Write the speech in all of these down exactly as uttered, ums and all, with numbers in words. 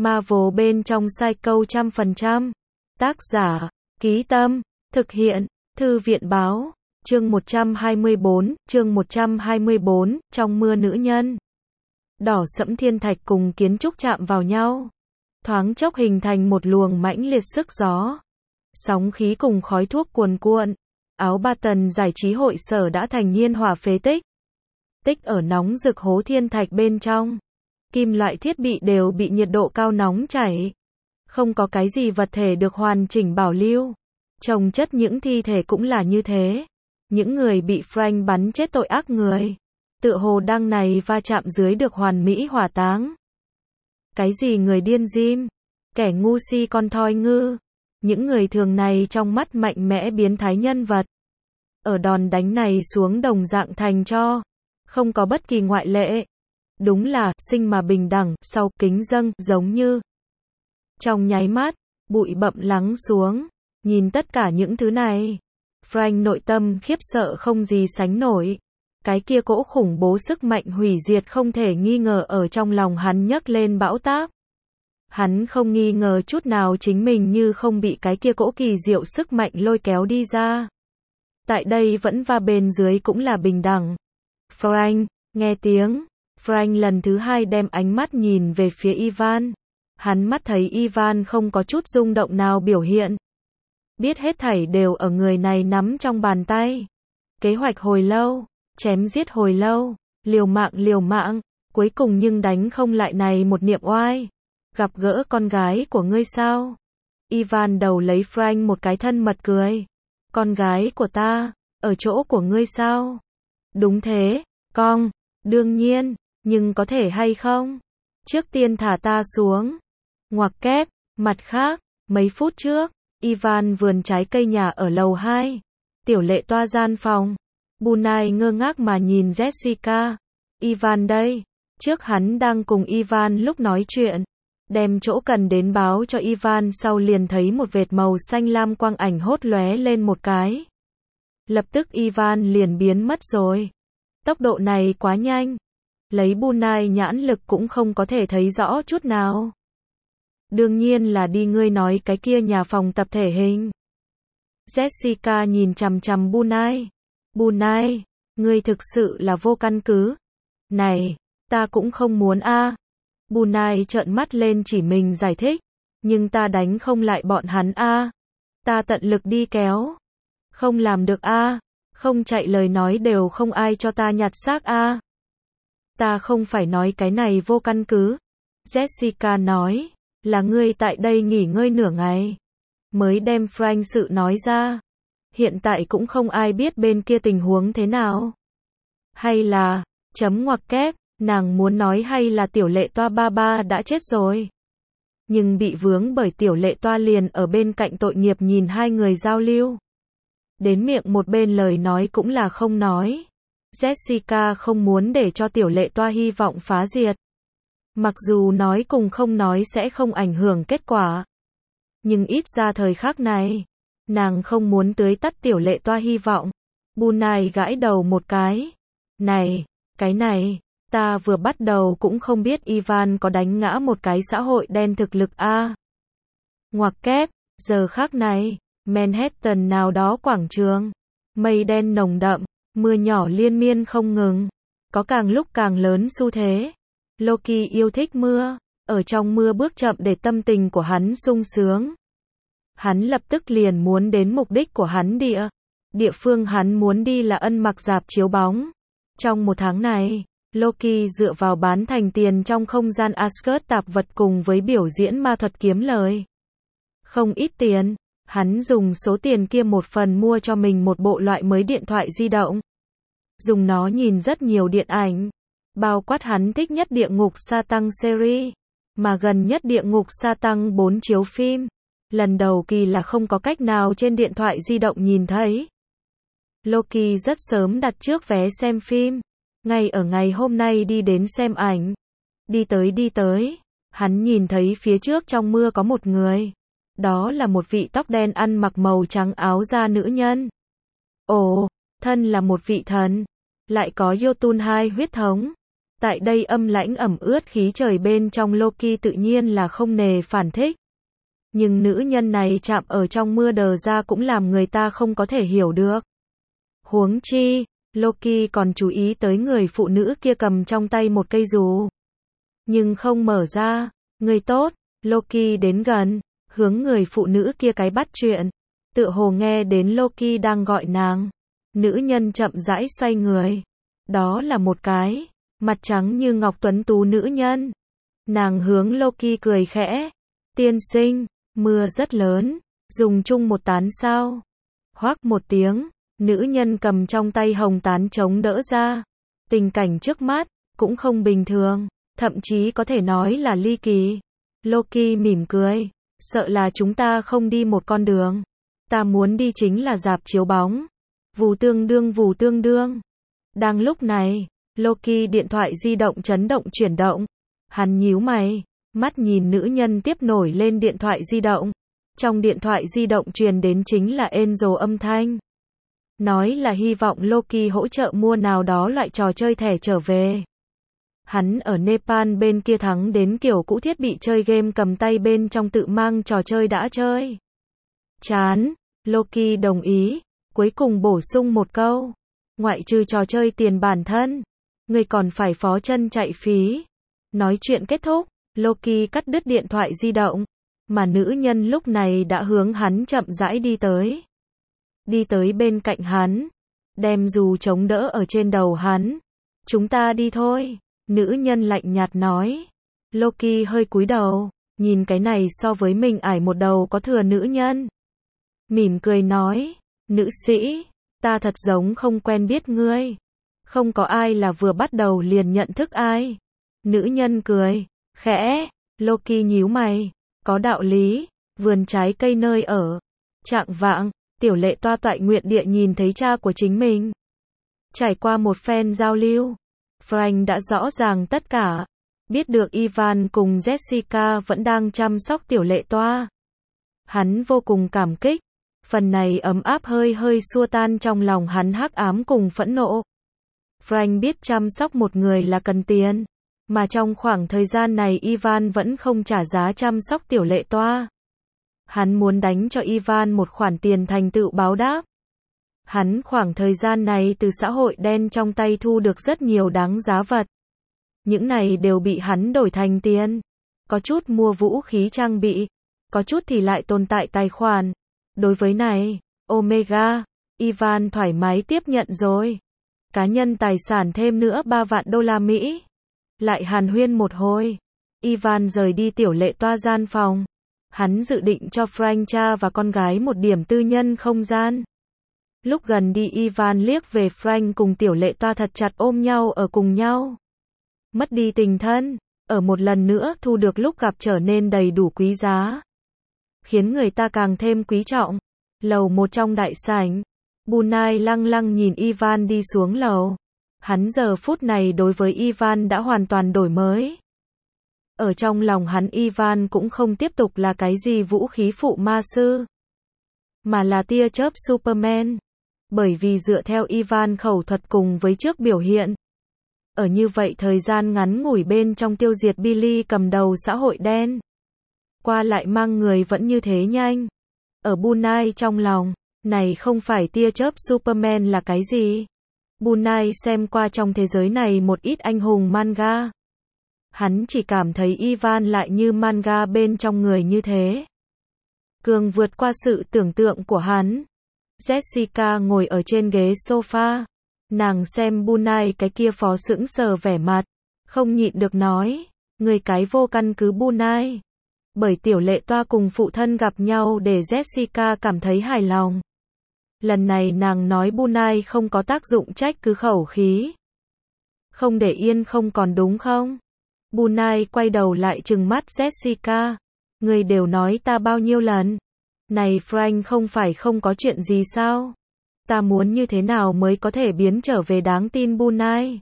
Marvel bên trong Psycho trăm phần trăm. Tác giả, Ký Tâm, thực hiện, Thư viện Báo, chương một trăm hai mươi bốn, chương một trăm hai mươi bốn, trong mưa nữ nhân. Đỏ sẫm thiên thạch cùng kiến trúc chạm vào nhau, thoáng chốc hình thành một luồng mãnh liệt sức gió. Sóng khí cùng khói thuốc cuồn cuộn, áo ba tần giải trí hội sở đã thành nhiên hỏa phế tích. Tích ở nóng rực hố thiên thạch bên trong. Kim loại thiết bị đều bị nhiệt độ cao nóng chảy. Không có cái gì vật thể được hoàn chỉnh bảo lưu. Chồng chất những thi thể cũng là như thế. Những người bị Frank bắn chết tội ác người. Tựa hồ đang này va chạm dưới được hoàn mỹ hỏa táng. Cái gì người điên Jim? Kẻ ngu si con thoi ngư. Những người thường này trong mắt mạnh mẽ biến thái nhân vật. Ở đòn đánh này xuống đồng dạng thành cho. Không có bất kỳ ngoại lệ. Đúng là, sinh mà bình đẳng, sau, kính dâng, giống như. Trong nháy mắt, bụi bặm lắng xuống. Nhìn tất cả những thứ này. Frank nội tâm khiếp sợ không gì sánh nổi. Cái kia cỗ khủng bố sức mạnh hủy diệt không thể nghi ngờ ở trong lòng hắn nhấc lên bão táp. Hắn không nghi ngờ chút nào chính mình như không bị cái kia cỗ kỳ diệu sức mạnh lôi kéo đi ra. Tại đây vẫn và bên dưới cũng là bình đẳng. Frank, nghe tiếng. Frank lần thứ hai đem ánh mắt nhìn về phía Ivan. Hắn mắt thấy Ivan không có chút rung động nào biểu hiện. Biết hết thảy đều ở người này nắm trong bàn tay. Kế hoạch hồi lâu, chém giết hồi lâu, liều mạng liều mạng, cuối cùng nhưng đánh không lại này một niệm oai. Gặp gỡ con gái của ngươi sao? Ivan đầu lấy Frank một cái thân mật cười. Con gái của ta, ở chỗ của ngươi sao? Đúng thế, con, đương nhiên, nhưng có thể hay không? Trước tiên thả ta xuống. Ngoặc kép, mặt khác, mấy phút trước, Ivan vườn trái cây nhà ở lầu hai. Tiểu lệ toa gian phòng. Bunai ngơ ngác mà nhìn Jessica. Ivan đây. Trước hắn đang cùng Ivan lúc nói chuyện. Đem chỗ cần đến báo cho Ivan sau liền thấy một vệt màu xanh lam quang ảnh hốt lóe lên một cái. Lập tức Ivan liền biến mất rồi. Tốc độ này quá nhanh. Lấy Bunai nhãn lực cũng không có thể thấy rõ chút nào. Đương nhiên là đi ngươi nói cái kia nhà phòng tập thể hình. Jessica nhìn chằm chằm Bunai. Bunai, ngươi thực sự là vô căn cứ. Này, ta cũng không muốn a. À. Bunai trợn mắt lên chỉ mình giải thích. Nhưng ta đánh không lại bọn hắn a. À. Ta tận lực đi kéo. Không làm được a. À. Không chạy lời nói đều không ai cho ta nhặt xác a. À. Ta không phải nói cái này vô căn cứ. Jessica nói. Là ngươi tại đây nghỉ ngơi nửa ngày. Mới đem Frank sự nói ra. Hiện tại cũng không ai biết bên kia tình huống thế nào. Hay là, chấm ngoặc kép, nàng muốn nói hay là tiểu lệ toa ba ba đã chết rồi. Nhưng bị vướng bởi tiểu lệ toa liền ở bên cạnh tội nghiệp nhìn hai người giao lưu. Đến miệng một bên lời nói cũng là không nói. Jessica không muốn để cho tiểu lệ toa hy vọng phá diệt. Mặc dù nói cùng không nói sẽ không ảnh hưởng kết quả. Nhưng ít ra thời khắc này, nàng không muốn tưới tắt tiểu lệ toa hy vọng. Bunai gãi đầu một cái. Này, cái này, ta vừa bắt đầu cũng không biết Ivan có đánh ngã một cái xã hội đen thực lực a. À. Ngoặc kép, giờ khắc này, Manhattan nào đó quảng trường. Mây đen nồng đậm, mưa nhỏ liên miên không ngừng. Có càng lúc càng lớn xu thế. Loki yêu thích mưa, ở trong mưa bước chậm để tâm tình của hắn sung sướng. Hắn lập tức liền muốn đến mục đích của hắn địa. Địa phương hắn muốn đi là ân mặc rạp chiếu bóng. Trong một tháng này, Loki dựa vào bán thành tiền trong không gian Asgard tạp vật cùng với biểu diễn ma thuật kiếm lời. Không ít tiền, hắn dùng số tiền kia một phần mua cho mình một bộ loại mới điện thoại di động. Dùng nó nhìn rất nhiều điện ảnh. Bao quát hắn thích nhất Địa ngục sa tăng series, mà gần nhất Địa ngục sa tăng bốn chiếu phim. Lần đầu kỳ là không có cách nào trên điện thoại di động nhìn thấy. Loki rất sớm đặt trước vé xem phim. Ngay ở ngày hôm nay đi đến xem ảnh. Đi tới đi tới, hắn nhìn thấy phía trước trong mưa có một người. Đó là một vị tóc đen ăn mặc màu trắng áo da nữ nhân. Ồ, thân là một vị thần. Lại có Jotun hai huyết thống. Tại đây âm lãnh ẩm ướt khí trời bên trong Loki tự nhiên là không nề phản thích. Nhưng nữ nhân này chạm ở trong mưa đờ ra cũng làm người ta không có thể hiểu được. Huống chi, Loki còn chú ý tới người phụ nữ kia cầm trong tay một cây dù. Nhưng không mở ra. Người tốt, Loki đến gần, hướng người phụ nữ kia cái bắt chuyện. Tựa hồ nghe đến Loki đang gọi nàng. Nữ nhân chậm rãi xoay người. Đó là một cái mặt trắng như ngọc tuấn tú nữ nhân. Nàng hướng Loki cười khẽ. Tiên sinh, mưa rất lớn, dùng chung một tán sao? Hoắc một tiếng, nữ nhân cầm trong tay hồng tán chống đỡ ra. Tình cảnh trước mắt cũng không bình thường, thậm chí có thể nói là ly kỳ. Loki mỉm cười, sợ là chúng ta không đi một con đường. Ta muốn đi chính là rạp chiếu bóng. Vù tương đương vù tương đương. Đang lúc này, Loki điện thoại di động chấn động chuyển động. Hắn nhíu mày, mắt nhìn nữ nhân tiếp nổi lên điện thoại di động. Trong điện thoại di động truyền đến chính là Angel âm thanh. Nói là hy vọng Loki hỗ trợ mua nào đó loại trò chơi thẻ trở về. Hắn ở Nepal bên kia thắng đến kiểu cũ thiết bị chơi game cầm tay bên trong tự mang trò chơi đã chơi. Chán, Loki đồng ý, cuối cùng bổ sung một câu. Ngoại trừ trò chơi tiền bản thân, người còn phải phó chân chạy phí. Nói chuyện kết thúc, Loki cắt đứt điện thoại di động, mà nữ nhân lúc này đã hướng hắn chậm rãi đi tới. Đi tới bên cạnh hắn, đem dù chống đỡ ở trên đầu hắn. Chúng ta đi thôi, nữ nhân lạnh nhạt nói. Loki hơi cúi đầu, nhìn cái này so với mình ải một đầu có thừa nữ nhân. Mỉm cười nói, nữ sĩ, ta thật giống không quen biết ngươi. Không có ai là vừa bắt đầu liền nhận thức ai. Nữ nhân cười, khẽ, Loki nhíu mày, có đạo lý, vườn trái cây nơi ở. Trạng vạng, Tiểu Lệ Toa toại nguyện địa nhìn thấy cha của chính mình. Trải qua một phen giao lưu, Frank đã rõ ràng tất cả. Biết được Ivan cùng Jessica vẫn đang chăm sóc Tiểu Lệ Toa. Hắn vô cùng cảm kích. Phần này ấm áp hơi hơi xua tan trong lòng hắn hắc ám cùng phẫn nộ. Frank biết chăm sóc một người là cần tiền. Mà trong khoảng thời gian này Ivan vẫn không trả giá chăm sóc Tiểu Lệ Toa. Hắn muốn đánh cho Ivan một khoản tiền thành tựu báo đáp. Hắn khoảng thời gian này từ xã hội đen trong tay thu được rất nhiều đáng giá vật. Những này đều bị hắn đổi thành tiền. Có chút mua vũ khí trang bị, có chút thì lại tồn tại tài khoản. Đối với này, Omega, Ivan thoải mái tiếp nhận rồi. Cá nhân tài sản thêm nữa ba vạn đô la Mỹ. Lại hàn huyên một hồi, Ivan rời đi Tiểu Lệ Toa gian phòng. Hắn dự định cho Frank cha và con gái một điểm tư nhân không gian. Lúc gần đi Ivan liếc về Frank cùng Tiểu Lệ Toa thật chặt ôm nhau ở cùng nhau. Mất đi tình thân, ở một lần nữa thu được lúc gặp trở nên đầy đủ quý giá. Khiến người ta càng thêm quý trọng. Lầu một trong đại sảnh, Bunai lăng lăng nhìn Ivan đi xuống lầu. Hắn giờ phút này đối với Ivan đã hoàn toàn đổi mới. Ở trong lòng hắn Ivan cũng không tiếp tục là cái gì vũ khí phụ ma sư, mà là tia chớp Superman. Bởi vì dựa theo Ivan khẩu thuật cùng với trước biểu hiện, ở như vậy thời gian ngắn ngủi bên trong tiêu diệt Billy cầm đầu xã hội đen. Qua lại mang người vẫn như thế nhanh. Ở Bunai trong lòng, này không phải tia chớp Superman là cái gì? Bunai xem qua trong thế giới này một ít anh hùng manga. Hắn chỉ cảm thấy Ivan lại như manga bên trong người như thế. Cường vượt qua sự tưởng tượng của hắn. Jessica ngồi ở trên ghế sofa. Nàng xem Bunai cái kia phó sững sờ vẻ mặt. Không nhịn được nói. Người cái vô căn cứ Bunai. Bởi Tiểu Lệ Toa cùng phụ thân gặp nhau để Jessica cảm thấy hài lòng. Lần này nàng nói Bunai không có tác dụng trách cứ khẩu khí. Không để yên không còn đúng không? Bunai quay đầu lại trừng mắt Jessica. Người đều nói ta bao nhiêu lần. Này Frank không phải không có chuyện gì sao? Ta muốn như thế nào mới có thể biến trở về đáng tin Bunai?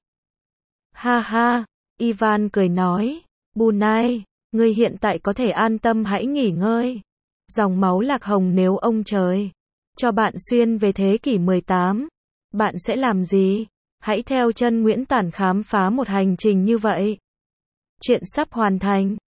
Ha ha, Ivan cười nói. Bunai, ngươi hiện tại có thể an tâm hãy nghỉ ngơi. Dòng máu lạc hồng nếu ông trời cho bạn xuyên về thế kỷ mười tám, bạn sẽ làm gì? Hãy theo chân Nguyễn Tản khám phá một hành trình như vậy. Chuyện sắp hoàn thành.